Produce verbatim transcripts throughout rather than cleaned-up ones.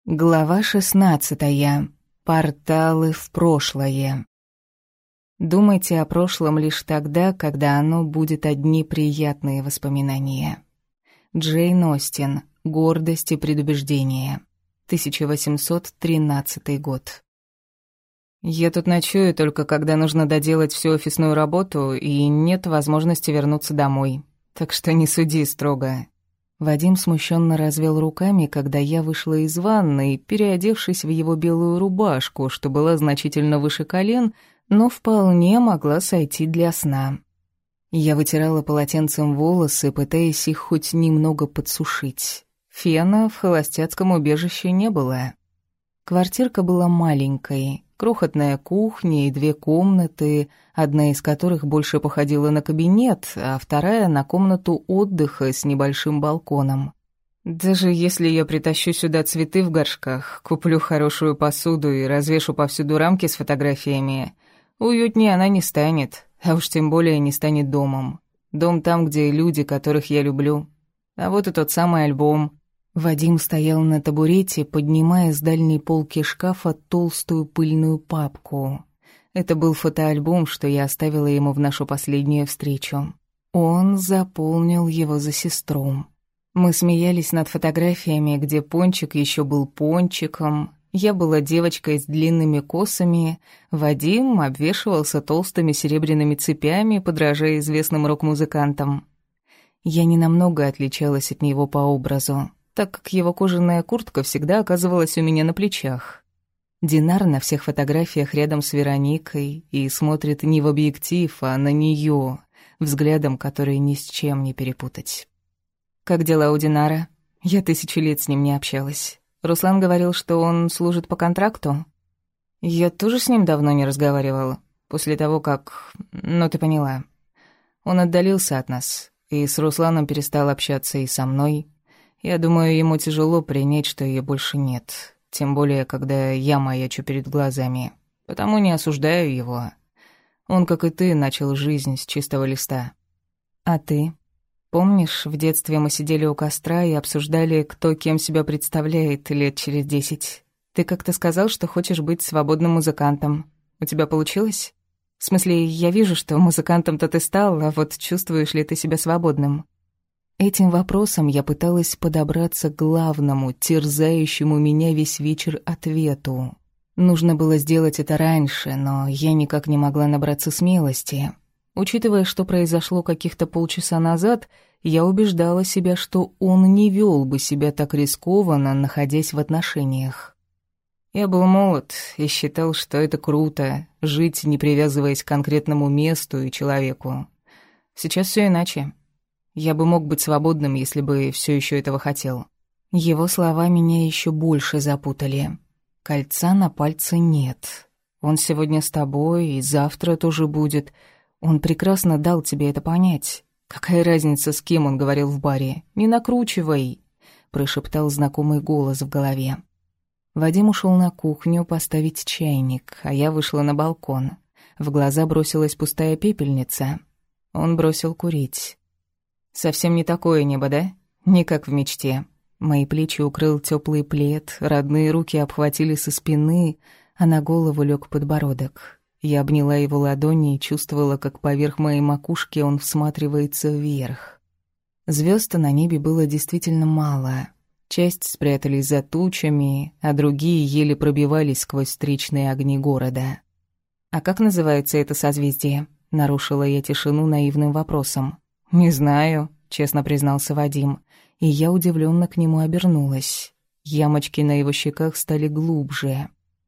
Глава шестнадцатая. Порталы в прошлое. Думайте о прошлом лишь тогда, когда оно будет одни приятные воспоминания. Джейн Остин. Гордость и предубеждение. тысяча восемьсот тринадцатый год. Я тут ночую только когда нужно доделать всю офисную работу и нет возможности вернуться домой. Так что не суди строго. Вадим смущенно развел руками, когда я вышла из ванной, переодевшись в его белую рубашку, что была значительно выше колен, но вполне могла сойти для сна. Я вытирала полотенцем волосы, пытаясь их хоть немного подсушить. Фена в холостяцком убежище не было. Квартирка была маленькой, крохотная кухня и две комнаты, одна из которых больше походила на кабинет, а вторая — на комнату отдыха с небольшим балконом. Даже если я притащу сюда цветы в горшках, куплю хорошую посуду и развешу повсюду рамки с фотографиями, уютнее она не станет, а уж тем более не станет домом. Дом там, где люди, которых я люблю. А вот и тот самый альбом. Вадим стоял на табурете, поднимая с дальней полки шкафа толстую пыльную папку. Это был фотоальбом, что я оставила ему в нашу последнюю встречу. Он заполнил его за сестру. Мы смеялись над фотографиями, где Пончик еще был Пончиком, я была девочкой с длинными косами, Вадим обвешивался толстыми серебряными цепями, подражая известным рок-музыкантам. Я ненамного отличалась от него по образу, так как его кожаная куртка всегда оказывалась у меня на плечах. Динар на всех фотографиях рядом с Вероникой и смотрит не в объектив, а на нее, взглядом, который ни с чем не перепутать. «Как дела у Динара? Я тысячу лет с ним не общалась. Руслан говорил, что он служит по контракту. Я тоже с ним давно не разговаривала, после того, как... Ну, ты поняла. Он отдалился от нас, и с Русланом перестал общаться и со мной. Я думаю, ему тяжело принять, что ее больше нет, тем более, когда я маячу перед глазами. Потому не осуждаю его. Он, как и ты, начал жизнь с чистого листа. А ты? Помнишь, в детстве мы сидели у костра и обсуждали, кто кем себя представляет лет через десять? Ты как-то сказал, что хочешь быть свободным музыкантом. У тебя получилось? В смысле, я вижу, что музыкантом-то ты стал, а вот чувствуешь ли ты себя свободным? Этим вопросом я пыталась подобраться к главному, терзающему меня весь вечер ответу. Нужно было сделать это раньше, но я никак не могла набраться смелости. Учитывая, что произошло каких-то полчаса назад, я убеждала себя, что он не вел бы себя так рискованно, находясь в отношениях. Я был молод и считал, что это круто — жить, не привязываясь к конкретному месту и человеку. Сейчас все иначе. Я бы мог быть свободным, если бы все еще этого хотел. Его слова меня еще больше запутали. Кольца на пальце нет. Он сегодня с тобой и завтра тоже будет. Он прекрасно дал тебе это понять. Какая разница, с кем он говорил в баре? Не накручивай, прошептал знакомый голос в голове. Вадим ушел на кухню поставить чайник, а я вышла на балкон. В глаза бросилась пустая пепельница. Он бросил курить. Совсем не такое небо, да? Не как в мечте. Мои плечи укрыл теплый плед, родные руки обхватили со спины, а на голову лег подбородок. Я обняла его ладони и чувствовала, как поверх моей макушки он всматривается вверх. Звезд на небе было действительно мало. Часть спрятались за тучами, а другие еле пробивались сквозь встречные огни города. «А как называется это созвездие?» — нарушила я тишину наивным вопросом. «Не знаю», — честно признался Вадим, и я удивленно к нему обернулась. Ямочки на его щеках стали глубже.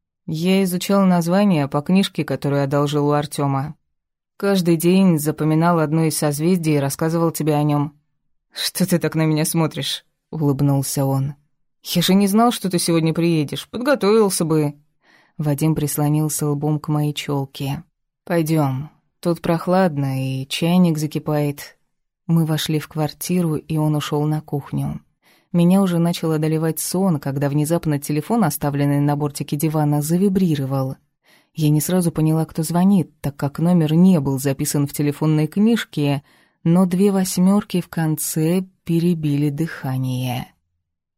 Я изучал название по книжке, которую одолжил у Артёма. Каждый день запоминал одно из созвездий и рассказывал тебе о нем. «Что ты так на меня смотришь?» — улыбнулся он. «Я же не знал, что ты сегодня приедешь. Подготовился бы». Вадим прислонился лбом к моей чёлке. «Пойдём. Тут прохладно, и чайник закипает». Мы вошли в квартиру, и он ушел на кухню. Меня уже начал одолевать сон, когда внезапно телефон, оставленный на бортике дивана, завибрировал. Я не сразу поняла, кто звонит, так как номер не был записан в телефонной книжке, но две восьмерки в конце перебили дыхание.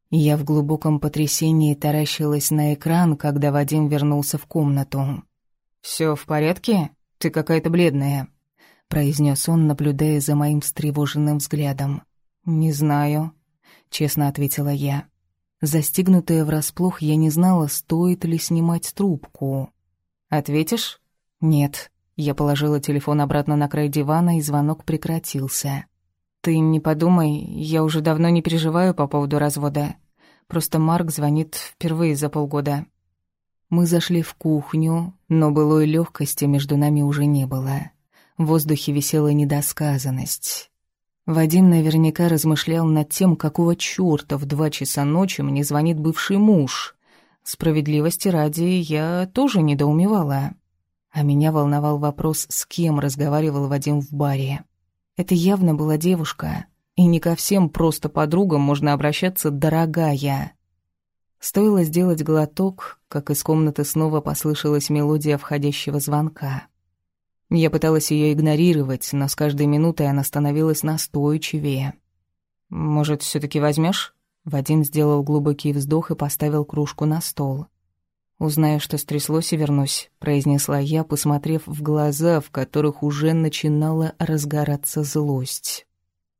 Я в глубоком потрясении таращилась на экран, когда Вадим вернулся в комнату. «Всё в порядке? Ты какая-то бледная», — произнёс он, наблюдая за моим встревоженным взглядом. «Не знаю», — честно ответила я. Застигнутая врасплох, я не знала, стоит ли снимать трубку. «Ответишь?» «Нет». Я положила телефон обратно на край дивана, и звонок прекратился. «Ты не подумай, я уже давно не переживаю по поводу развода. Просто Марк звонит впервые за полгода». Мы зашли в кухню, но былой легкости между нами уже не было. В воздухе висела недосказанность. Вадим наверняка размышлял над тем, какого чёрта в два часа ночи мне звонит бывший муж. Справедливости ради, я тоже недоумевала. А меня волновал вопрос, с кем разговаривал Вадим в баре. Это явно была девушка, и не ко всем просто подругам можно обращаться «дорогая». Стоило сделать глоток, как из комнаты снова послышалась мелодия входящего звонка. Я пыталась ее игнорировать, но с каждой минутой она становилась настойчивее. «Может, все-таки возьмешь? Вадим сделал глубокий вздох и поставил кружку на стол. «Узнаю, что стряслось, и вернусь», — произнесла я, посмотрев в глаза, в которых уже начинала разгораться злость.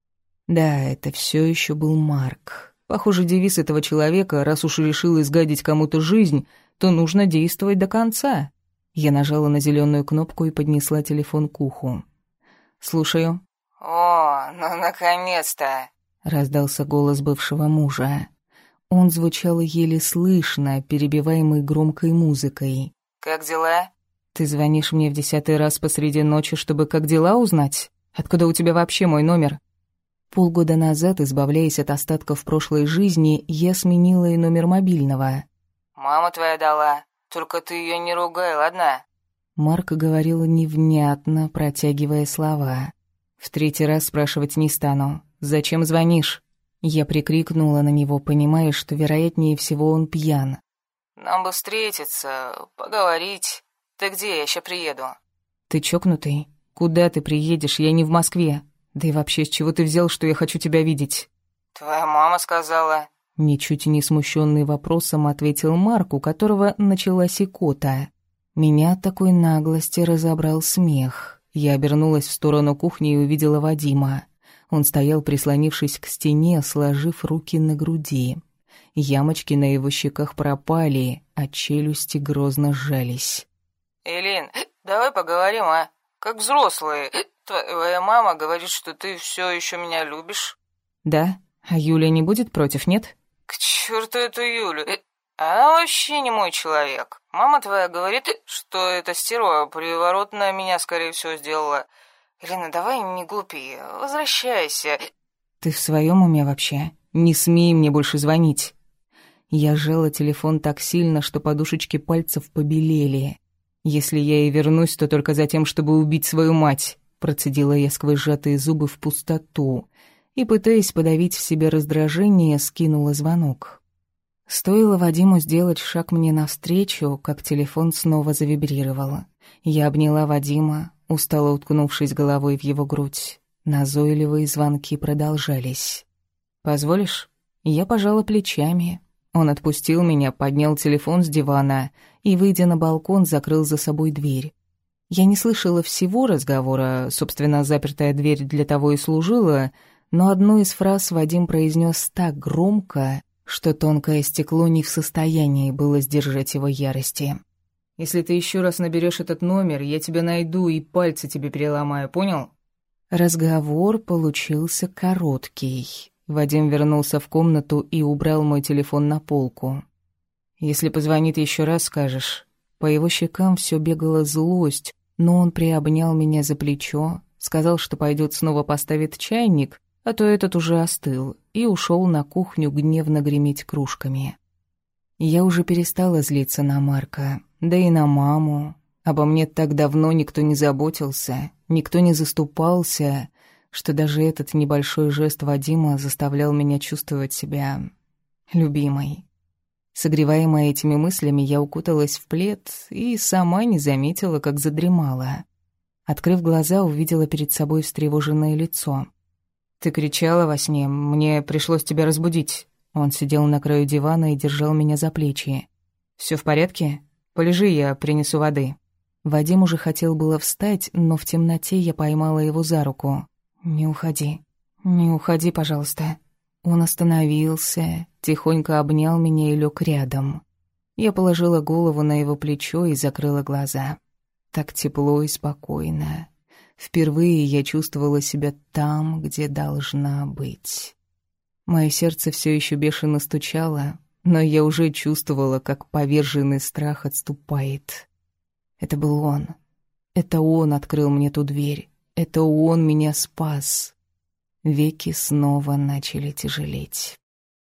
Да, это все еще был Марк. Похоже, девиз этого человека: раз уж решил изгадить кому-то жизнь, то нужно действовать до конца. Я нажала на зеленую кнопку и поднесла телефон к уху. «Слушаю». «О, ну наконец-то!» — раздался голос бывшего мужа. Он звучал еле слышно, перебиваемый громкой музыкой. «Как дела?» «Ты звонишь мне в десятый раз посреди ночи, чтобы как дела узнать? Откуда у тебя вообще мой номер?» Полгода назад, избавляясь от остатков прошлой жизни, я сменила и номер мобильного. «Мама твоя дала, только ты ее не ругай, ладно?» Марк говорил невнятно, протягивая слова. «В третий раз спрашивать не стану. Зачем звонишь?» Я прикрикнула на него, понимая, что, вероятнее всего, он пьян. «Нам бы встретиться, поговорить. Ты где? Я ща приеду». «Ты чокнутый? Куда ты приедешь? Я не в Москве. Да и вообще, с чего ты взял, что я хочу тебя видеть?» «Твоя мама сказала». Ничуть не смущенный вопросом ответил Марк, у которого началась икота. Меня от такой наглости разобрал смех. Я обернулась в сторону кухни и увидела Вадима. Он стоял, прислонившись к стене, сложив руки на груди. Ямочки на его щеках пропали, а челюсти грозно сжались. «Элин, давай поговорим, а? Как взрослые. Твоя мама говорит, что ты все еще меня любишь». «Да? А Юля не будет против, нет?» «К черту эту Юлю. Она вообще не мой человек. Мама твоя говорит, что эта стерва приворотная меня, скорее всего, сделала. Элина, давай не глупи, возвращайся». «Ты в своем уме вообще? Не смей мне больше звонить». Я сжала телефон так сильно, что подушечки пальцев побелели. «Если я и вернусь, то только за тем, чтобы убить свою мать», — процедила я сквозь сжатые зубы в пустоту и, пытаясь подавить в себе раздражение, скинула звонок. Стоило Вадиму сделать шаг мне навстречу, как телефон снова завибрировал. Я обняла Вадима, устало уткнувшись головой в его грудь. Назойливые звонки продолжались. «Позволишь?» Я пожала плечами. Он отпустил меня, поднял телефон с дивана и, выйдя на балкон, закрыл за собой дверь. Я не слышала всего разговора, собственно, запертая дверь для того и служила, но одну из фраз Вадим произнес так громко, что тонкое стекло не в состоянии было сдержать его ярости. «Если ты еще раз наберешь этот номер, я тебя найду и пальцы тебе переломаю, понял?» Разговор получился короткий. Вадим вернулся в комнату и убрал мой телефон на полку. «Если позвонит еще раз, скажешь». По его щекам все бегала злость, но он приобнял меня за плечо, сказал, что пойдет снова поставит чайник, а то этот уже остыл, и ушел на кухню гневно греметь кружками. Я уже перестала злиться на Марка, да и на маму. Обо мне так давно никто не заботился, никто не заступался, что даже этот небольшой жест Вадима заставлял меня чувствовать себя любимой. Согреваемая этими мыслями, я укуталась в плед и сама не заметила, как задремала. Открыв глаза, увидела перед собой встревоженное лицо. «Ты кричала во сне, мне пришлось тебя разбудить». Он сидел на краю дивана и держал меня за плечи. «Всё в порядке? Полежи, я принесу воды». Вадим уже хотел было встать, но в темноте я поймала его за руку. «Не уходи. Не уходи, пожалуйста». Он остановился, тихонько обнял меня и лёг рядом. Я положила голову на его плечо и закрыла глаза. Так тепло и спокойно. Впервые я чувствовала себя там, где должна быть. Моё сердце всё ещё бешено стучало, но я уже чувствовала, как поверженный страх отступает. Это был он. Это он открыл мне ту дверь. Это он меня спас. Веки снова начали тяжелеть.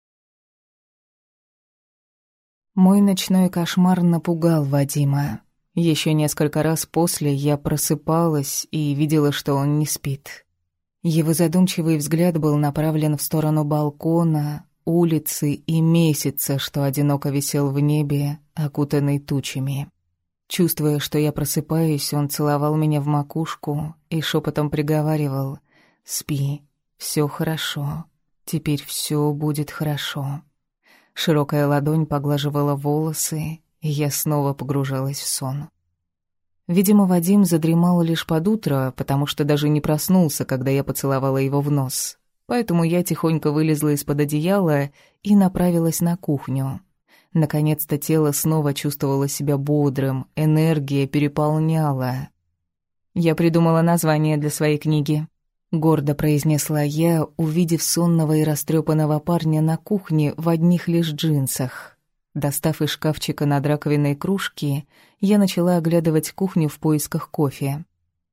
Мой ночной кошмар напугал Вадима. Еще несколько раз после я просыпалась и видела, что он не спит. Его задумчивый взгляд был направлен в сторону балкона, улицы и месяца, что одиноко висел в небе, окутанный тучами. Чувствуя, что я просыпаюсь, он целовал меня в макушку и шепотом приговаривал: «Спи, все хорошо, теперь все будет хорошо». Широкая ладонь поглаживала волосы, и я снова погружалась в сон. Видимо, Вадим задремал лишь под утро, потому что даже не проснулся, когда я поцеловала его в нос. Поэтому я тихонько вылезла из-под одеяла и направилась на кухню. Наконец-то тело снова чувствовало себя бодрым, энергия переполняла. «Я придумала название для своей книги», — гордо произнесла я, увидев сонного и растрепанного парня на кухне в одних лишь джинсах. Достав из шкафчика над раковиной кружки, я начала оглядывать кухню в поисках кофе.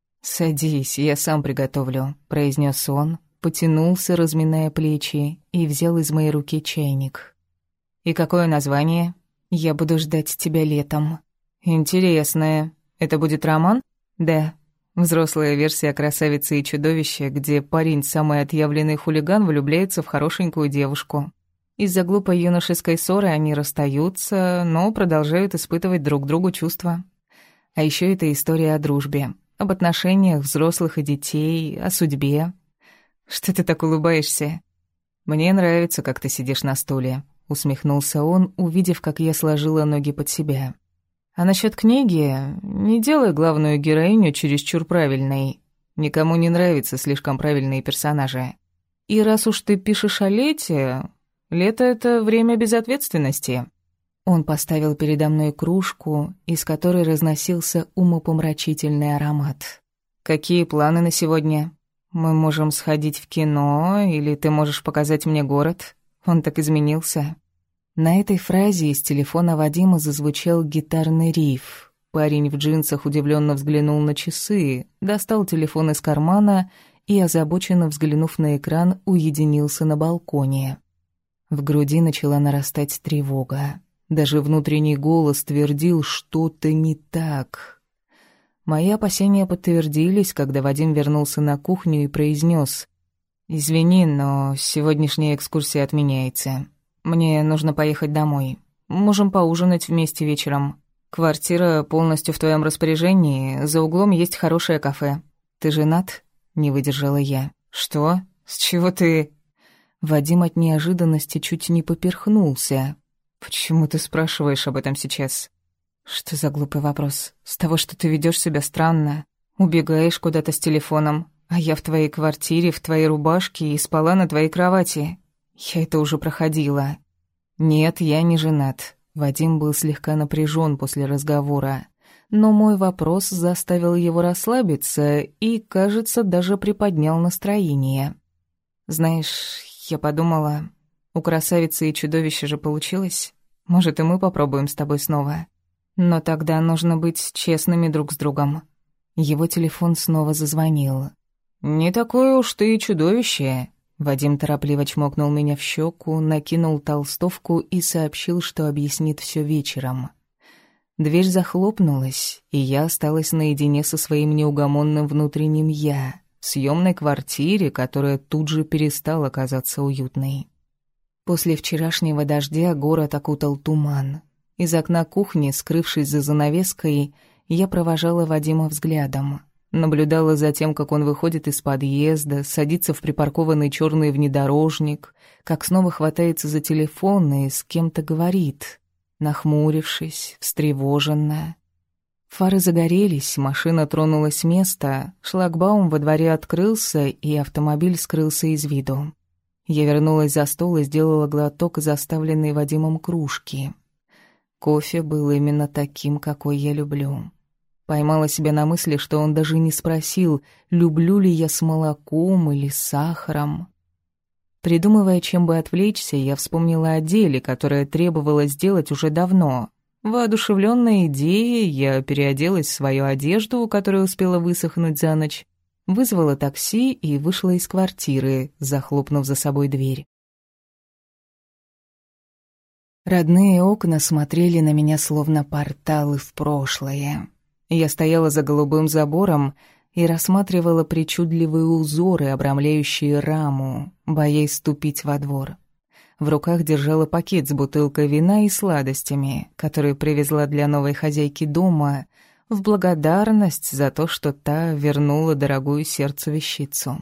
«Садись, я сам приготовлю», — произнес он, потянулся, разминая плечи, и взял из моей руки чайник. «И какое название?» «Я буду ждать тебя летом». «Интересное. Это будет роман?» «Да. Взрослая версия «Красавицы и чудовища», где парень, самый отъявленный хулиган, влюбляется в хорошенькую девушку. Из-за глупой юношеской ссоры они расстаются, но продолжают испытывать друг другу чувства. А еще это история о дружбе, об отношениях взрослых и детей, о судьбе. Что ты так улыбаешься? Мне нравится, как ты сидишь на стуле», — усмехнулся он, увидев, как я сложила ноги под себя. «А насчет книги, не делай главную героиню чересчур правильной. Никому не нравятся слишком правильные персонажи. И раз уж ты пишешь о лете, лето — это время безответственности». Он поставил передо мной кружку, из которой разносился умопомрачительный аромат. «Какие планы на сегодня? Мы можем сходить в кино, или ты можешь показать мне город? Он так изменился». На этой фразе из телефона Вадима зазвучал гитарный риф. Парень в джинсах удивленно взглянул на часы, достал телефон из кармана и, озабоченно взглянув на экран, уединился на балконе. В груди начала нарастать тревога. Даже внутренний голос твердил, что-то не так. Мои опасения подтвердились, когда Вадим вернулся на кухню и произнес: «Извини, но сегодняшняя экскурсия отменяется. Мне нужно поехать домой. Можем поужинать вместе вечером. Квартира полностью в твоем распоряжении, за углом есть хорошее кафе. Ты женат?» — не выдержала я. «Что? С чего ты...» Вадим от неожиданности чуть не поперхнулся. «Почему ты спрашиваешь об этом сейчас?» «Что за глупый вопрос? С того, что ты ведёшь себя странно. Убегаешь куда-то с телефоном, а я в твоей квартире, в твоей рубашке и спала на твоей кровати. Я это уже проходила». «Нет, я не женат». Вадим был слегка напряжен после разговора, но мой вопрос заставил его расслабиться и, кажется, даже приподнял настроение. «Знаешь, я подумала, у красавицы и чудовища же получилось. Может, и мы попробуем с тобой снова. Но тогда нужно быть честными друг с другом». Его телефон снова зазвонил. «Не такое уж ты и чудовище». Вадим торопливо чмокнул меня в щеку, накинул толстовку и сообщил, что объяснит все вечером. Дверь захлопнулась, и я осталась наедине со своим неугомонным внутренним «я», в съемной квартире, которая тут же перестала казаться уютной. После вчерашнего дождя город окутал туман. Из окна кухни, скрывшись за занавеской, я провожала Вадима взглядом. Наблюдала за тем, как он выходит из подъезда, садится в припаркованный черный внедорожник, как снова хватается за телефон и с кем-то говорит, нахмурившись, встревоженно. Фары загорелись, машина тронулась с места, шлагбаум во дворе открылся, и автомобиль скрылся из виду. Я вернулась за стол и сделала глоток из оставленной Вадимом кружки. Кофе был именно таким, какой я люблю. Поймала себя на мысли, что он даже не спросил, люблю ли я с молоком или с сахаром. Придумывая, чем бы отвлечься, я вспомнила о деле, которое требовала сделать уже давно. Воодушевленная идеей, я переоделась в свою одежду, которая успела высохнуть за ночь, вызвала такси и вышла из квартиры, захлопнув за собой дверь. Родные окна смотрели на меня словно порталы в прошлое. Я стояла за голубым забором и рассматривала причудливые узоры, обрамляющие раму, боясь ступить во двор. В руках держала пакет с бутылкой вина и сладостями, которые привезла для новой хозяйки дома, в благодарность за то, что та вернула дорогую сердцу вещицу.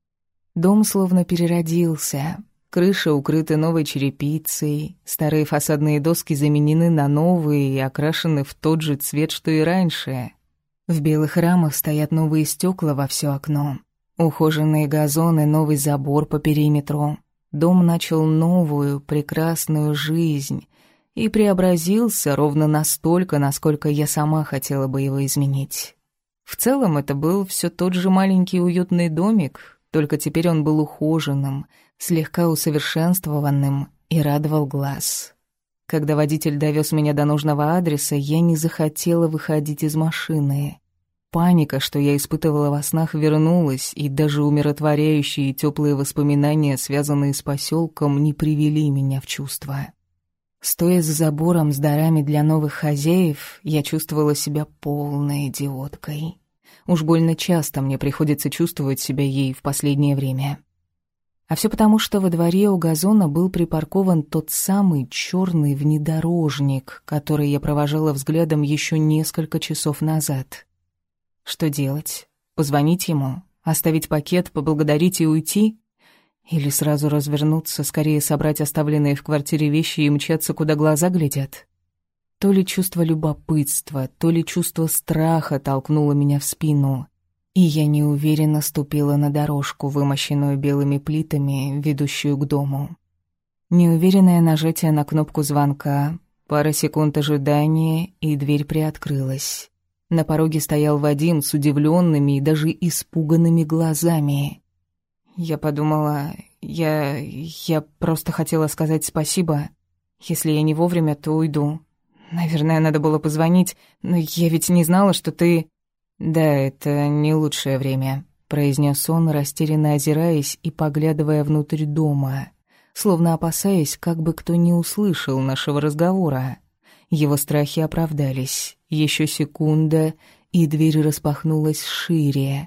Дом словно переродился. Крыша укрыта новой черепицей, старые фасадные доски заменены на новые и окрашены в тот же цвет, что и раньше. В белых рамах стоят новые стекла во все окно, ухоженные газоны, новый забор по периметру. Дом начал новую, прекрасную жизнь и преобразился ровно настолько, насколько я сама хотела бы его изменить. В целом это был все тот же маленький уютный домик, только теперь он был ухоженным, слегка усовершенствованным и радовал глаз. Когда водитель довез меня до нужного адреса, я не захотела выходить из машины. Паника, что я испытывала во снах, вернулась, и даже умиротворяющие и теплые воспоминания, связанные с поселком, не привели меня в чувство. Стоя за забором с дарами для новых хозяев, я чувствовала себя полной идиоткой. Уж больно часто мне приходится чувствовать себя ей в последнее время. А все потому, что во дворе у газона был припаркован тот самый черный внедорожник, который я провожала взглядом еще несколько часов назад. Что делать? Позвонить ему? Оставить пакет, поблагодарить и уйти? Или сразу развернуться, скорее собрать оставленные в квартире вещи и мчаться, куда глаза глядят? То ли чувство любопытства, то ли чувство страха толкнуло меня в спину, и я неуверенно ступила на дорожку, вымощенную белыми плитами, ведущую к дому. Неуверенное нажатие на кнопку звонка, пара секунд ожидания, и дверь приоткрылась. На пороге стоял Вадим с удивленными и даже испуганными глазами. Я подумала, я... я просто хотела сказать спасибо. Если я не вовремя, то уйду. Наверное, надо было позвонить, но я ведь не знала, что ты... «Да, это не лучшее время», — произнес он, растерянно озираясь и поглядывая внутрь дома, словно опасаясь, как бы кто не услышал нашего разговора. Его страхи оправдались. Еще секунда, и дверь распахнулась шире.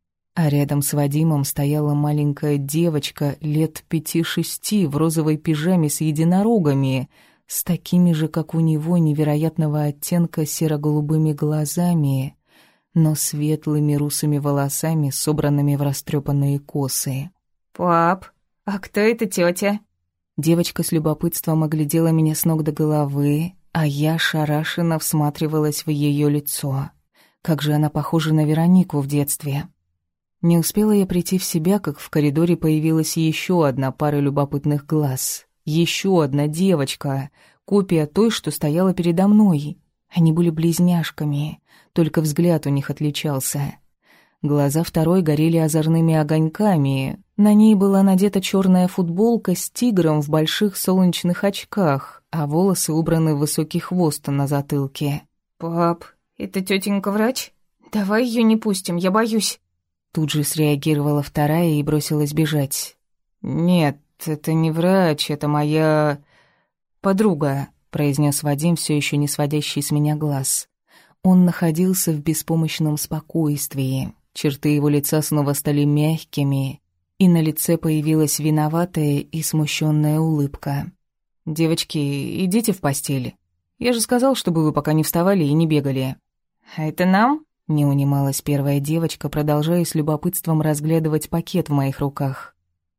А рядом с Вадимом стояла маленькая девочка лет пяти-шести в розовой пижаме с единорогами, с такими же, как у него, невероятного оттенка серо-голубыми глазами, но светлыми русыми волосами, собранными в растрепанные косы. «Пап, а кто эта тетя?» Девочка с любопытством оглядела меня с ног до головы, а я шарашенно всматривалась в ее лицо. Как же она похожа на Веронику в детстве. Не успела я прийти в себя, как в коридоре появилась еще одна пара любопытных глаз. Еще одна девочка, копия той, что стояла передо мной. Они были близняшками, только взгляд у них отличался. Глаза второй горели озорными огоньками. На ней была надета черная футболка с тигром в больших солнечных очках, а волосы убраны в высокий хвост на затылке. «Пап, это тетенька врач? Давай ее не пустим, я боюсь». Тут же среагировала вторая и бросилась бежать. «Нет, это не врач, это моя... подруга», — произнес Вадим, все еще не сводящий с меня глаз. Он находился в беспомощном спокойствии. Черты его лица снова стали мягкими, и на лице появилась виноватая и смущенная улыбка. «Девочки, идите в постель. Я же сказал, чтобы вы пока не вставали и не бегали». «А это нам? Не унималась первая девочка, продолжая с любопытством разглядывать пакет в моих руках.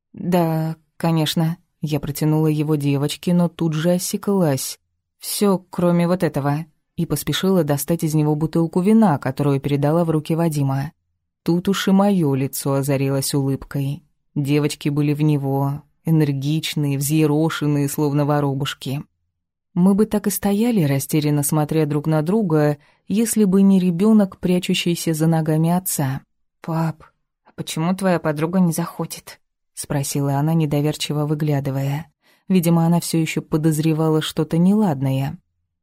«Да, конечно». Я протянула его девочке, но тут же осеклась. «Всё, кроме вот этого». И поспешила достать из него бутылку вина, которую передала в руки Вадима. Тут уж и моё лицо озарилось улыбкой. Девочки были в него, энергичные, взъерошенные, словно воробушки. Мы бы так и стояли, растерянно смотря друг на друга, если бы не ребёнок, прячущийся за ногами отца. «Пап, а почему твоя подруга не заходит?» — спросила она, недоверчиво выглядывая. Видимо, она всё ещё подозревала что-то неладное.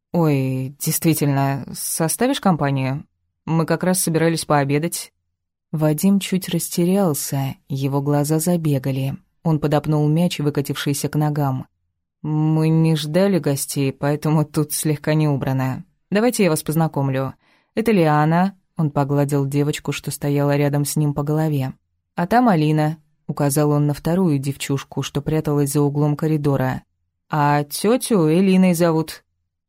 «Ой, действительно, составишь компанию? Мы как раз собирались пообедать». Вадим чуть растерялся, его глаза забегали. Он подопнул мяч, выкатившийся к ногам. «Мы не ждали гостей, поэтому тут слегка не убрано. Давайте я вас познакомлю. Это Лиана», — он погладил девочку, что стояла рядом с ним по голове. «А там Алина», — указал он на вторую девчушку, что пряталась за углом коридора. «А тетю Элиной зовут».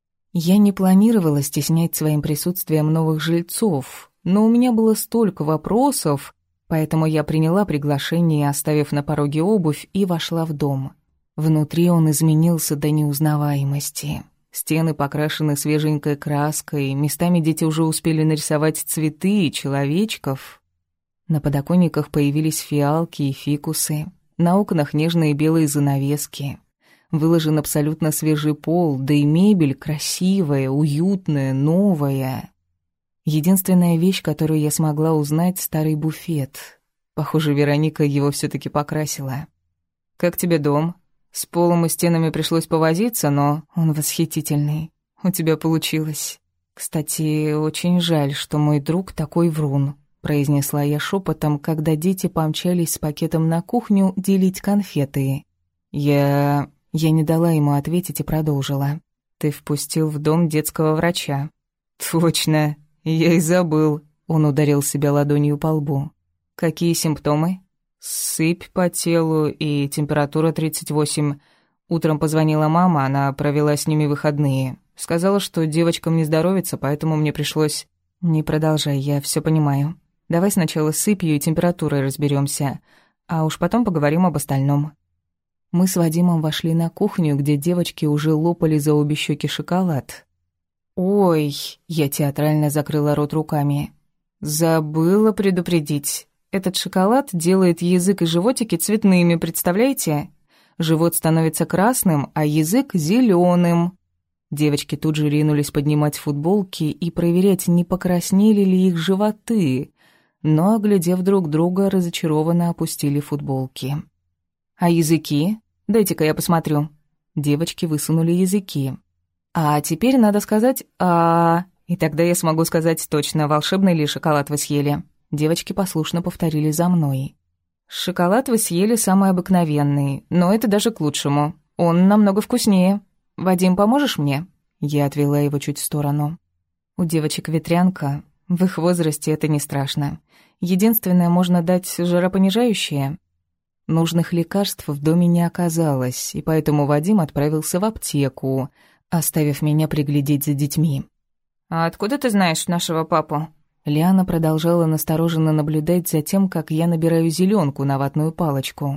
Я не планировала стеснять своим присутствием новых жильцов, но у меня было столько вопросов, поэтому я приняла приглашение, оставив на пороге обувь, и вошла в дом. Внутри он изменился до неузнаваемости. Стены покрашены свеженькой краской, местами дети уже успели нарисовать цветы и человечков. На подоконниках появились фиалки и фикусы, на окнах нежные белые занавески. Выложен абсолютно свежий пол, да и мебель красивая, уютная, новая. Единственная вещь, которую я смогла узнать — старый буфет. Похоже, Вероника его все-таки покрасила. «Как тебе дом? С полом и стенами пришлось повозиться, но он восхитительный. У тебя получилось. Кстати, очень жаль, что мой друг такой врун», — произнесла я шепотом, когда дети помчались с пакетом на кухню делить конфеты. «Я...» Я не дала ему ответить и продолжила. «Ты впустил в дом детского врача». «Точно, я и забыл», — он ударил себя ладонью по лбу. «Какие симптомы?» «Сыпь по телу и температура тридцать восемь. Утром позвонила мама, она провела с ними выходные. Сказала, что девочкам не здоровится, поэтому мне пришлось...» «Не продолжай, я все понимаю. Давай сначала с сыпью и температурой разберемся, а уж потом поговорим об остальном». Мы с Вадимом вошли на кухню, где девочки уже лопали за обе щеки шоколад. «Ой!» — я театрально закрыла рот руками. «Забыла предупредить. Этот шоколад делает язык и животики цветными, представляете? Живот становится красным, а язык — зеленым». Девочки тут же ринулись поднимать футболки и проверять, не покраснели ли их животы, но, оглядев друг друга, разочарованно опустили футболки. «А языки? Дайте-ка я посмотрю». Девочки высунули языки. «А теперь надо сказать «а...» и тогда я смогу сказать точно, волшебный ли шоколад вы съели». Девочки послушно повторили за мной. «Шоколад вы съели самый обыкновенный, но это даже к лучшему. Он намного вкуснее. Вадим, поможешь мне?» Я отвела его чуть в сторону. «У девочек ветрянка. В их возрасте это не страшно. Единственное, можно дать жаропонижающее». Нужных лекарств в доме не оказалось, и поэтому Вадим отправился в аптеку, оставив меня приглядеть за детьми. «А откуда ты знаешь нашего папу?» Лиана продолжала настороженно наблюдать за тем, как я набираю зеленку на ватную палочку.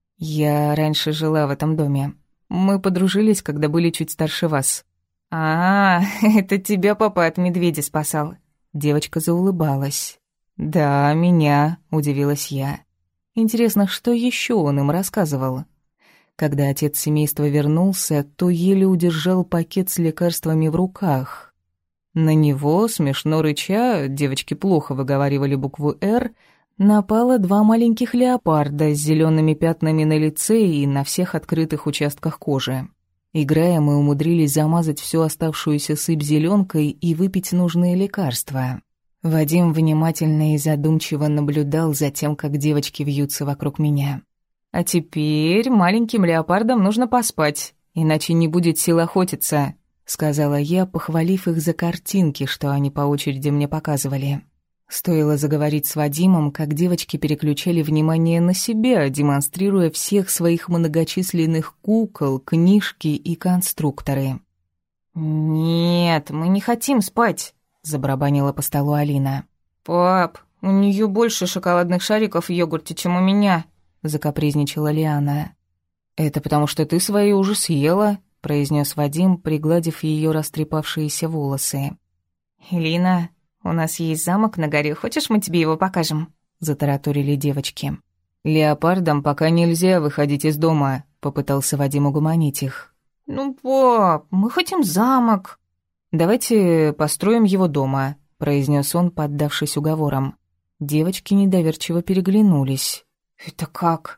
«Я раньше жила в этом доме. Мы подружились, когда были чуть старше вас». «А, это тебя папа от медведя спасал?» Девочка заулыбалась. «Да, меня», — удивилась я. Интересно, что еще он им рассказывал? Когда отец семейства вернулся, то еле удержал пакет с лекарствами в руках. На него, смешно рыча, девочки плохо выговаривали букву «Р», напало два маленьких леопарда с зелеными пятнами на лице и на всех открытых участках кожи. Играя, мы умудрились замазать всю оставшуюся сыпь зеленкой и выпить нужные лекарства. Вадим внимательно и задумчиво наблюдал за тем, как девочки вьются вокруг меня. «А теперь маленьким леопардам нужно поспать, иначе не будет сил охотиться», — сказала я, похвалив их за картинки, что они по очереди мне показывали. Стоило заговорить с Вадимом, как девочки переключали внимание на себя, демонстрируя всех своих многочисленных кукол, книжки и конструкторы. «Нет, мы не хотим спать», — забарабанила по столу Алина. «Пап, у нее больше шоколадных шариков в йогурте, чем у меня», — закапризничала Лиана. «Это потому что ты свои уже съела», — произнес Вадим, пригладив ее растрепавшиеся волосы. «Элина, у нас есть замок на горе, хочешь, мы тебе его покажем?» — затараторили девочки. «Леопардам пока нельзя выходить из дома», — попытался Вадим угомонить их. «Ну, пап, мы хотим замок». «Давайте построим его дома», — произнес он, поддавшись уговорам. Девочки недоверчиво переглянулись. «Это как?»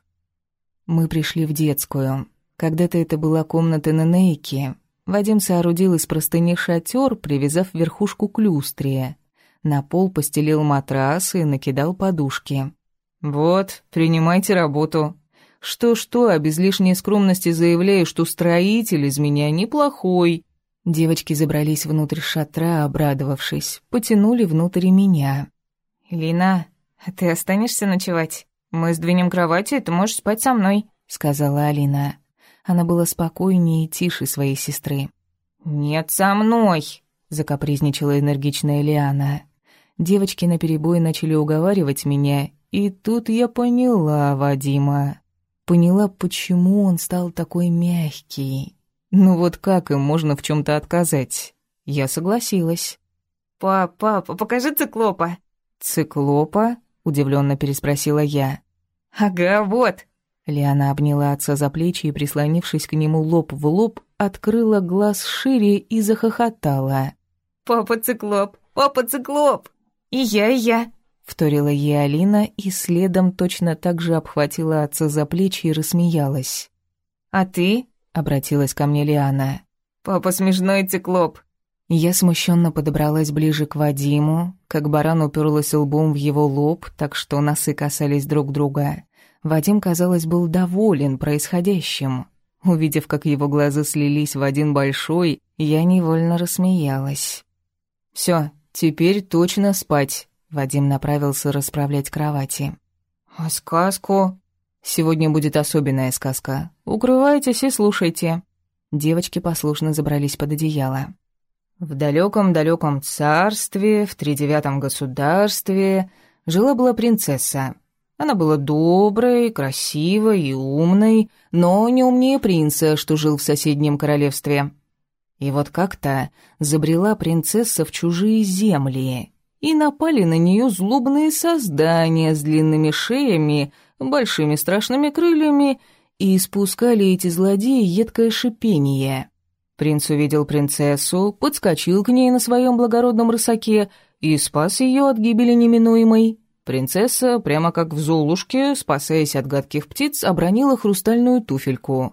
Мы пришли в детскую. Когда-то это была комната Ненейки. Вадим соорудил из простыни шатер, привязав верхушку к люстре. На пол постелил матрас и накидал подушки. «Вот, принимайте работу. Что-что, а без лишней скромности заявляю, что строитель из меня неплохой». Девочки забрались внутрь шатра, обрадовавшись, потянули внутрь меня. «Лина, а ты останешься ночевать? Мы сдвинем кровати, и ты можешь спать со мной», — сказала Алина. Она была спокойнее и тише своей сестры. «Нет, со мной», — закапризничала энергичная Лиана. Девочки наперебой начали уговаривать меня, и тут я поняла Вадима. Поняла, почему он стал такой мягкий. Ну вот как им можно в чем-то отказать? Я согласилась. «Пап, пап, покажи циклопа». «Циклопа?» — удивленно переспросила я. «Ага, вот». Лиана обняла отца за плечи и, прислонившись к нему лоб в лоб, открыла глаз шире и захохотала. «Папа циклоп, папа циклоп! И я, и я!» — вторила ей Алина и следом точно так же обхватила отца за плечи и рассмеялась. «А ты?» — обратилась ко мне Лиана. «Папа смешной циклоп». Я смущенно подобралась ближе к Вадиму, как баран уперлась лбом в его лоб, так что носы касались друг друга. Вадим, казалось, был доволен происходящим. Увидев, как его глаза слились в один большой, я невольно рассмеялась. «Всё, теперь точно спать», — Вадим направился расправлять кровати. «А сказку?» «Сегодня будет особенная сказка. Укрывайтесь и слушайте». Девочки послушно забрались под одеяло. В далёком-далёком царстве, в тридевятом государстве, жила-была принцесса. Она была доброй, красивой и умной, но не умнее принца, что жил в соседнем королевстве. И вот как-то забрела принцесса в чужие земли, и напали на нее злобные создания с длинными шеями, большими страшными крыльями, и испускали эти злодеи едкое шипение. Принц увидел принцессу, подскочил к ней на своем благородном рысаке и спас ее от гибели неминуемой. Принцесса, прямо как в Золушке, спасаясь от гадких птиц, обронила хрустальную туфельку.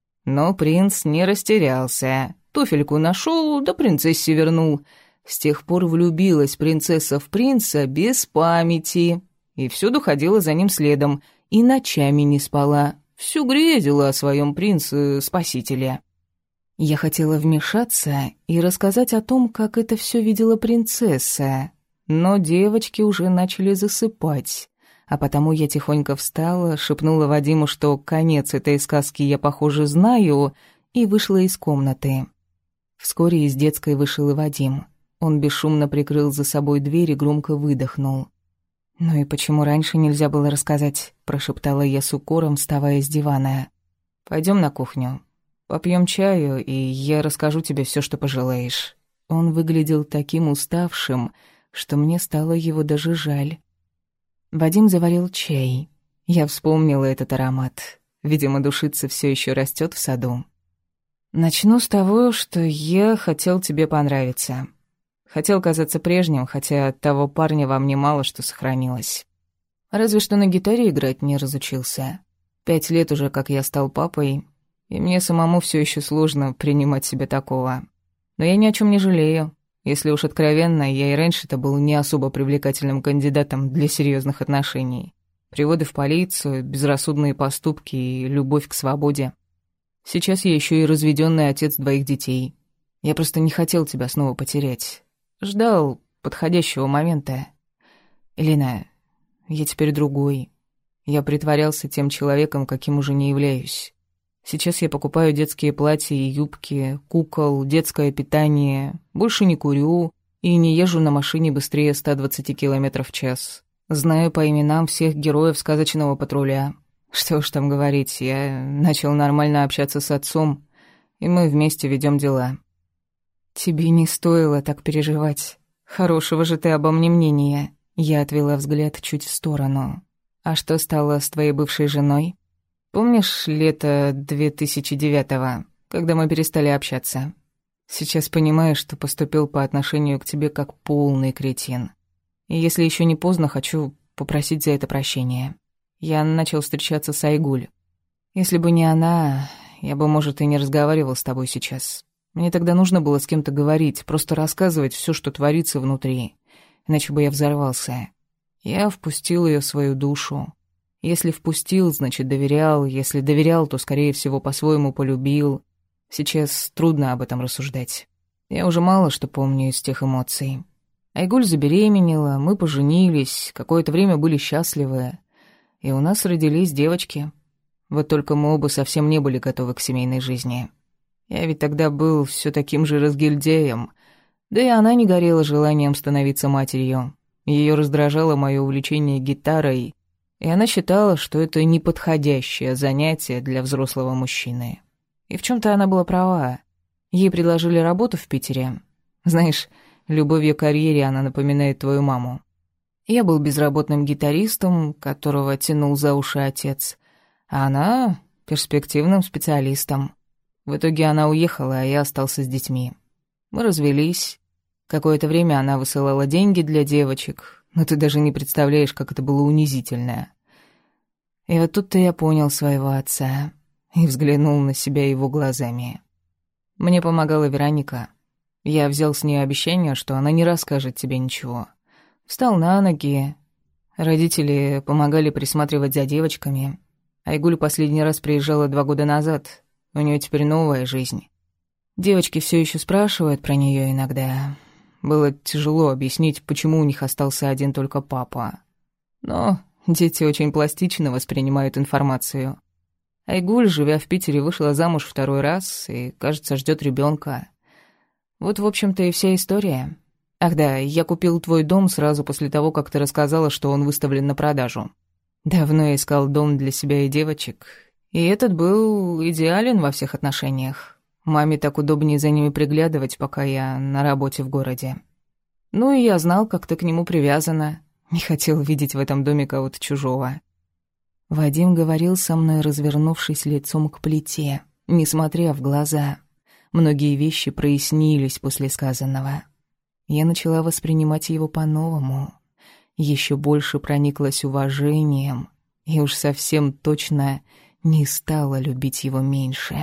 Но принц не растерялся. Туфельку нашел, да принцессе вернул. С тех пор влюбилась принцесса в принца без памяти. И всюду ходила за ним следом, и ночами не спала. Всю грезила о своем принце-спасителе. Я хотела вмешаться и рассказать о том, как это все видела принцесса. Но девочки уже начали засыпать, а потому я тихонько встала, шепнула Вадиму, что конец этой сказки я, похоже, знаю, и вышла из комнаты. Вскоре из детской вышел и Вадим. Он бесшумно прикрыл за собой дверь и громко выдохнул. «Ну и почему раньше нельзя было рассказать?» – прошептала я с укором, вставая с дивана. «Пойдем на кухню. Попьем чаю, и я расскажу тебе все, что пожелаешь». Он выглядел таким уставшим, что мне стало его даже жаль. Вадим заварил чай. Я вспомнила этот аромат. Видимо, душица все еще растет в саду. «Начну с того, что я хотел тебе понравиться. Хотел казаться прежним, хотя от того парня во мне мало что сохранилось. Разве что на гитаре играть не разучился. Пять лет уже, как я стал папой, и мне самому все еще сложно принимать себя такого. Но я ни о чем не жалею. Если уж откровенно, я и раньше-то был не особо привлекательным кандидатом для серьезных отношений. Приводы в полицию, безрассудные поступки и любовь к свободе. Сейчас я еще и разведенный отец двоих детей. Я просто не хотел тебя снова потерять. Ждал подходящего момента. Элина, я теперь другой. Я притворялся тем человеком, каким уже не являюсь. Сейчас я покупаю детские платья и юбки, кукол, детское питание, больше не курю, И не езжу на машине быстрее ста двадцати километров в час. Знаю по именам всех героев сказочного патруля. Что уж там говорить, я начал нормально общаться с отцом, и мы вместе ведем дела. Тебе не стоило так переживать. Хорошего же ты обо мне мнения. Я отвела взгляд чуть в сторону. А что стало с твоей бывшей женой? Помнишь лето две тысячи девятого, когда мы перестали общаться? Сейчас понимаю, что поступил по отношению к тебе как полный кретин. И если еще не поздно, хочу попросить за это прощения. Я начал встречаться с Айгуль. Если бы не она, я бы, может, и не разговаривал с тобой сейчас. Мне тогда нужно было с кем-то говорить, просто рассказывать все, что творится внутри. Иначе бы я взорвался. Я впустил ее в свою душу. Если впустил, значит, доверял. Если доверял, то, скорее всего, по-своему полюбил. Сейчас трудно об этом рассуждать. Я уже мало что помню из тех эмоций. Айгуль забеременела, мы поженились, какое-то время были счастливы. И у нас родились девочки. Вот только мы оба совсем не были готовы к семейной жизни. Я ведь тогда был все таким же разгильдяем. Да и она не горела желанием становиться матерью. Ее раздражало мое увлечение гитарой, и она считала, что это неподходящее занятие для взрослого мужчины. И в чем-то она была права. Ей предложили работу в Питере. Знаешь, любовью к карьере она напоминает твою маму. Я был безработным гитаристом, которого тянул за уши отец, а она — перспективным специалистом. В итоге она уехала, а я остался с детьми. Мы развелись. Какое-то время она высылала деньги для девочек, но ты даже не представляешь, как это было унизительно. И вот тут-то я понял своего отца и взглянул на себя его глазами. Мне помогала Вероника. Я взял с нее обещание, что она не расскажет тебе ничего. Встал на ноги. Родители помогали присматривать за девочками. Айгуль последний раз приезжала два года назад. У нее теперь новая жизнь. Девочки все еще спрашивают про нее иногда. Было тяжело объяснить, почему у них остался один только папа. Но дети очень пластично воспринимают информацию. Айгуль, живя в Питере, вышла замуж второй раз и, кажется, ждет ребенка. Вот, в общем-то, и вся история. Ах да, я купил твой дом сразу после того, как ты рассказала, что он выставлен на продажу. Давно я искал дом для себя и девочек, и этот был идеален во всех отношениях. Маме так удобнее за ними приглядывать, пока я на работе в городе. Ну и я знал, как ты к нему привязана. Не хотел видеть в этом доме кого-то чужого. Вадим говорил со мной, развернувшись лицом к плите, не смотря в глаза. Многие вещи прояснились после сказанного. Я начала воспринимать его по-новому. Еще больше прониклась уважением и уж совсем точно не стала любить его меньше.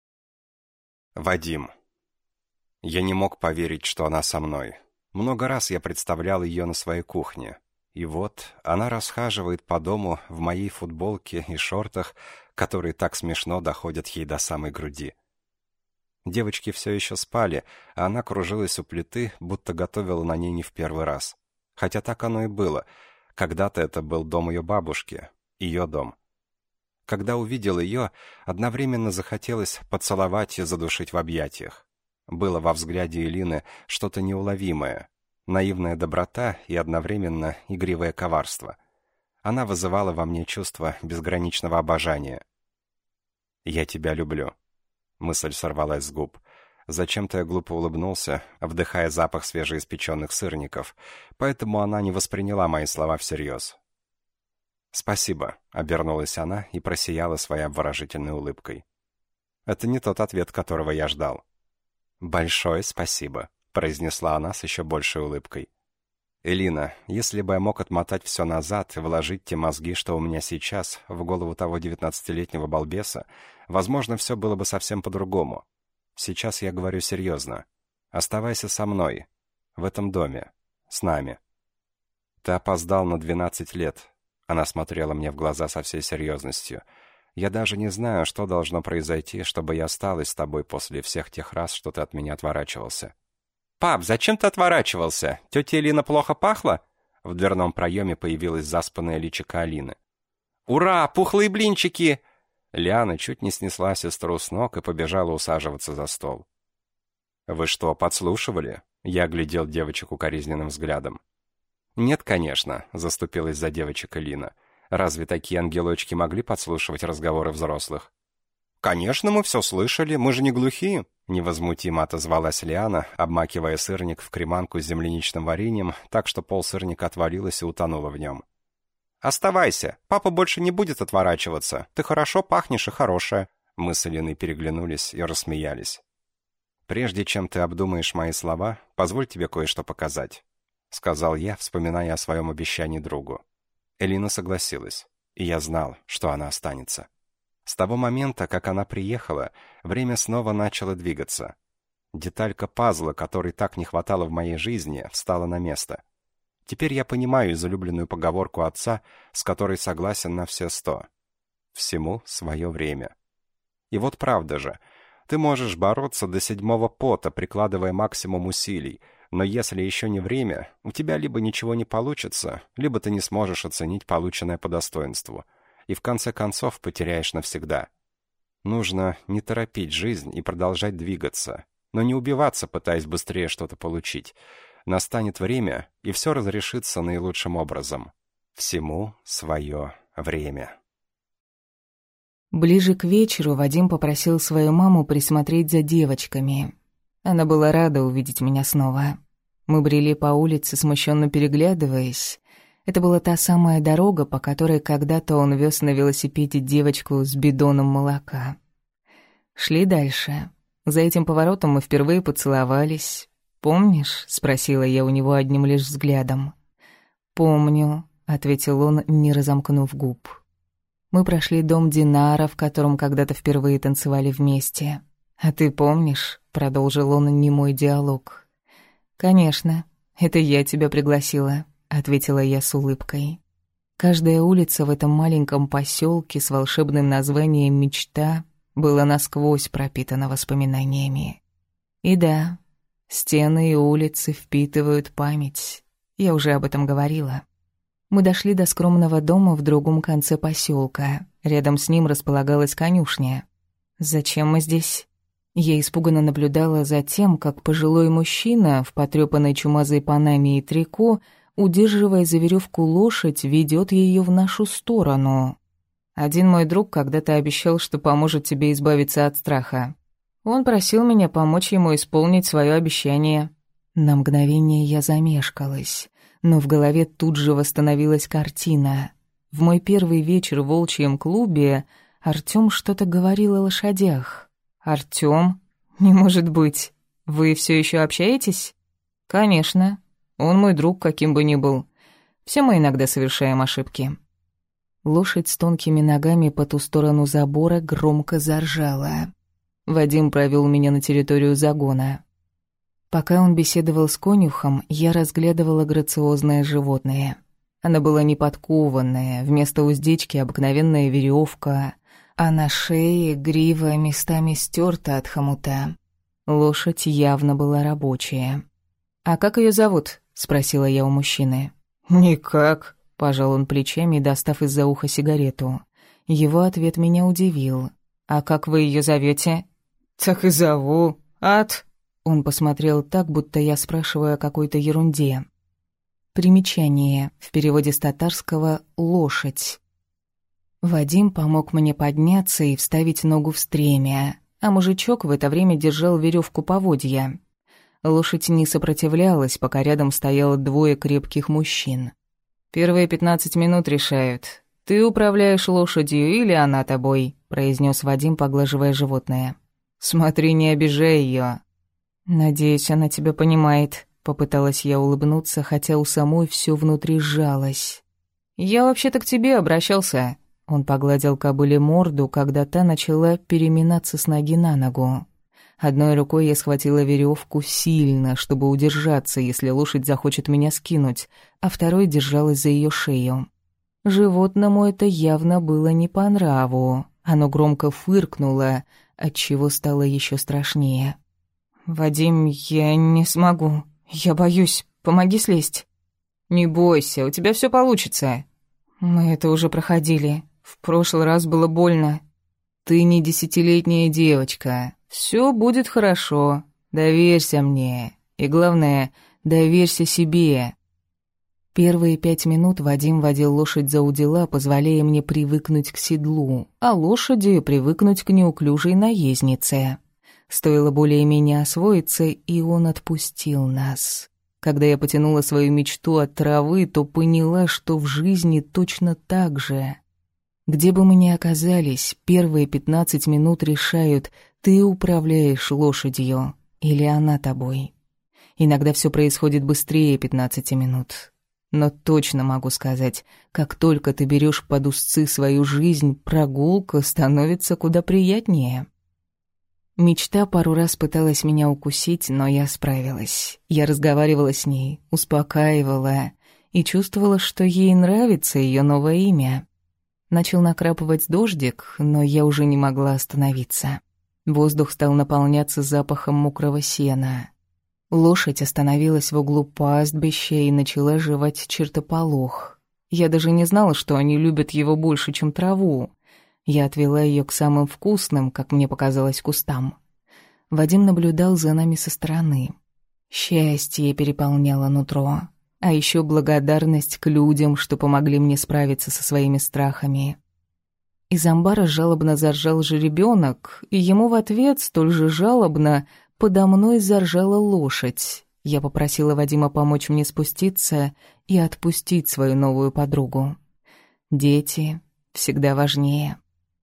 Вадим. Я не мог поверить, что она со мной. Много раз я представлял ее на своей кухне. И вот она расхаживает по дому в моей футболке и шортах, которые так смешно доходят ей до самой груди. Девочки все еще спали, а она кружилась у плиты, будто готовила на ней не в первый раз. Хотя так оно и было. Когда-то это был дом ее бабушки, ее дом. Когда увидел ее, одновременно захотелось поцеловать и задушить в объятиях. Было во взгляде Элины что-то неуловимое, наивная доброта и одновременно игривое коварство. Она вызывала во мне чувство безграничного обожания. «Я тебя люблю». Мысль сорвалась с губ. Зачем-то я глупо улыбнулся, вдыхая запах свежеиспеченных сырников, поэтому она не восприняла мои слова всерьез. «Спасибо», — обернулась она и просияла своей обворожительной улыбкой. Это не тот ответ, которого я ждал. «Большое спасибо», — произнесла она с еще большей улыбкой. «Элина, если бы я мог отмотать все назад и вложить те мозги, что у меня сейчас, в голову того девятнадцатилетнего балбеса, возможно, все было бы совсем по-другому. Сейчас я говорю серьезно. Оставайся со мной, в этом доме, с нами. Ты опоздал на двенадцать лет». Она смотрела мне в глаза со всей серьезностью. «Я даже не знаю, что должно произойти, чтобы я осталась с тобой после всех тех раз, что ты от меня отворачивался». «Пап, зачем ты отворачивался? Тетя Элина плохо пахла?» В дверном проеме появилась заспанная личико Алины. «Ура, пухлые блинчики!» Лиана чуть не снесла сестру с ног и побежала усаживаться за стол. «Вы что, подслушивали?» Я глядел девочек укоризненным взглядом. «Нет, конечно», — заступилась за девочек Элина. «Разве такие ангелочки могли подслушивать разговоры взрослых?» «Конечно, мы все слышали, мы же не глухие», — невозмутимо отозвалась Лиана, обмакивая сырник в креманку с земляничным вареньем, так что пол сырника отвалилось и утонуло в нем. «Оставайся, папа больше не будет отворачиваться, ты хорошо пахнешь и хорошая». Мы с Элиной переглянулись и рассмеялись. «Прежде чем ты обдумаешь мои слова, позволь тебе кое-что показать», — сказал я, вспоминая о своем обещании другу. Элина согласилась, и я знал, что она останется. С того момента, как она приехала, время снова начало двигаться. Деталька пазла, которой так не хватало в моей жизни, встала на место. Теперь я понимаю излюбленную поговорку отца, с которой согласен на все сто. Всему свое время. И вот правда же, ты можешь бороться до седьмого пота, прикладывая максимум усилий, но если еще не время, у тебя либо ничего не получится, либо ты не сможешь оценить полученное по достоинству, и в конце концов потеряешь навсегда. Нужно не торопить жизнь и продолжать двигаться, но не убиваться, пытаясь быстрее что-то получить. Настанет время, и все разрешится наилучшим образом. Всему свое время. Ближе к вечеру Вадим попросил свою маму присмотреть за девочками. Она была рада увидеть меня снова. Мы брели по улице, смущенно переглядываясь. Это была та самая дорога, по которой когда-то он вез на велосипеде девочку с бидоном молока. Шли дальше. За этим поворотом мы впервые поцеловались. «Помнишь?» — спросила я у него одним лишь взглядом. «Помню», — ответил он, не разомкнув губ. Мы прошли дом Динара, в котором когда-то впервые танцевали вместе. «А ты помнишь?» — продолжил он немой диалог. «Конечно, это я тебя пригласила», — ответила я с улыбкой. Каждая улица в этом маленьком поселке с волшебным названием «Мечта» была насквозь пропитана воспоминаниями. И да, стены и улицы впитывают память. Я уже об этом говорила. Мы дошли до скромного дома в другом конце поселка. Рядом с ним располагалась конюшня. «Зачем мы здесь?» Я испуганно наблюдала за тем, как пожилой мужчина в потрёпанной чумазой панаме и трико, удерживая за веревку лошадь, ведет ее в нашу сторону. «Один мой друг когда-то обещал, что поможет тебе избавиться от страха. Он просил меня помочь ему исполнить свое обещание». На мгновение я замешкалась, но в голове тут же восстановилась картина. В мой первый вечер в волчьем клубе Артём что-то говорил о лошадях. «Артём? Не может быть. Вы все еще общаетесь?» «Конечно. Он мой друг, каким бы ни был. Все мы иногда совершаем ошибки». Лошадь с тонкими ногами по ту сторону забора громко заржала. Вадим провел меня на территорию загона. Пока он беседовал с конюхом, я разглядывала грациозное животное. Она была неподкованная, вместо уздечки обыкновенная веревка, а на шее грива местами стерта от хомута. Лошадь явно была рабочая. «А как ее зовут?» — спросила я у мужчины. «Никак», — пожал он плечами, достав из-за уха сигарету. Его ответ меня удивил. «А как вы ее зовете?» «Так и зову. Ад». Он посмотрел так, будто я спрашиваю о какой-то ерунде. Примечание. В переводе с татарского «лошадь». Вадим помог мне подняться и вставить ногу в стремя, а мужичок в это время держал веревку поводья. Лошадь не сопротивлялась, пока рядом стояло двое крепких мужчин. «Первые пятнадцать минут решают, ты управляешь лошадью или она тобой», — произнес Вадим, поглаживая животное. «Смотри, не обижай ее». «Надеюсь, она тебя понимает», — попыталась я улыбнуться, хотя у самой все внутри сжалось. «Я вообще-то к тебе обращался». Он погладил кобыле морду, когда та начала переминаться с ноги на ногу. Одной рукой я схватила веревку сильно, чтобы удержаться, если лошадь захочет меня скинуть, а второй держалась за ее шею. Животному это явно было не по нраву. Оно громко фыркнуло, отчего стало еще страшнее. «Вадим, я не смогу. Я боюсь. Помоги слезть». «Не бойся, у тебя все получится». «Мы это уже проходили. В прошлый раз было больно». «Ты не десятилетняя девочка. Все будет хорошо. Доверься мне. И главное, доверься себе». Первые пять минут Вадим водил лошадь за удила, позволяя мне привыкнуть к седлу, а лошади привыкнуть к неуклюжей наезднице. Стоило более-менее освоиться, и он отпустил нас. Когда я потянула свою мечту от травы, то поняла, что в жизни точно так же. Где бы мы ни оказались, первые пятнадцать минут решают, ты управляешь лошадью или она тобой. Иногда все происходит быстрее пятнадцати минут. Но точно могу сказать, как только ты берешь под узцы свою жизнь, прогулка становится куда приятнее. Мечта пару раз пыталась меня укусить, но я справилась. Я разговаривала с ней, успокаивала и чувствовала, что ей нравится ее новое имя. Начал накрапывать дождик, но я уже не могла остановиться. Воздух стал наполняться запахом мокрого сена. Лошадь остановилась в углу пастбища и начала жевать чертополох. Я даже не знала, что они любят его больше, чем траву. Я отвела ее к самым вкусным, как мне показалось, кустам. Вадим наблюдал за нами со стороны. Счастье переполняло нутро, а еще благодарность к людям, что помогли мне справиться со своими страхами. Из амбара жалобно заржал жеребенок, и ему в ответ столь же жалобно подо мной заржала лошадь. Я попросила Вадима помочь мне спуститься и отпустить свою новую подругу. Дети всегда важнее.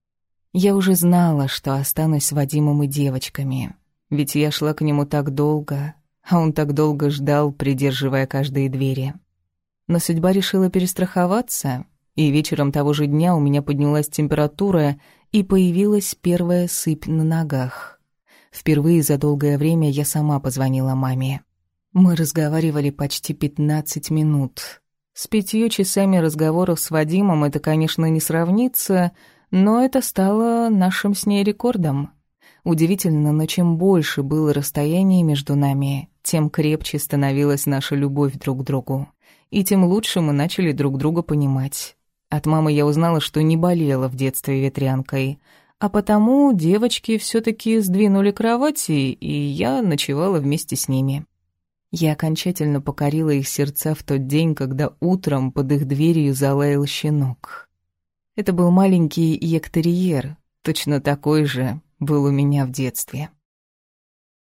Я уже знала, что останусь с Вадимом и девочками, ведь я шла к нему так долго, а он так долго ждал, придерживая каждые двери. Но судьба решила перестраховаться, и вечером того же дня у меня поднялась температура, и появилась первая сыпь на ногах. Впервые за долгое время я сама позвонила маме. Мы разговаривали почти пятнадцать минут. С пятью часами разговоров с Вадимом это, конечно, не сравнится, но это стало нашим с ней рекордом. Удивительно, но чем больше было расстояние между нами, тем крепче становилась наша любовь друг к другу. И тем лучше мы начали друг друга понимать. От мамы я узнала, что не болела в детстве ветрянкой, а потому девочки все-таки сдвинули кровати, и я ночевала вместе с ними. Я окончательно покорила их сердца в тот день, когда утром под их дверью залаял щенок. Это был маленький яктерьер, точно такой же был у меня в детстве.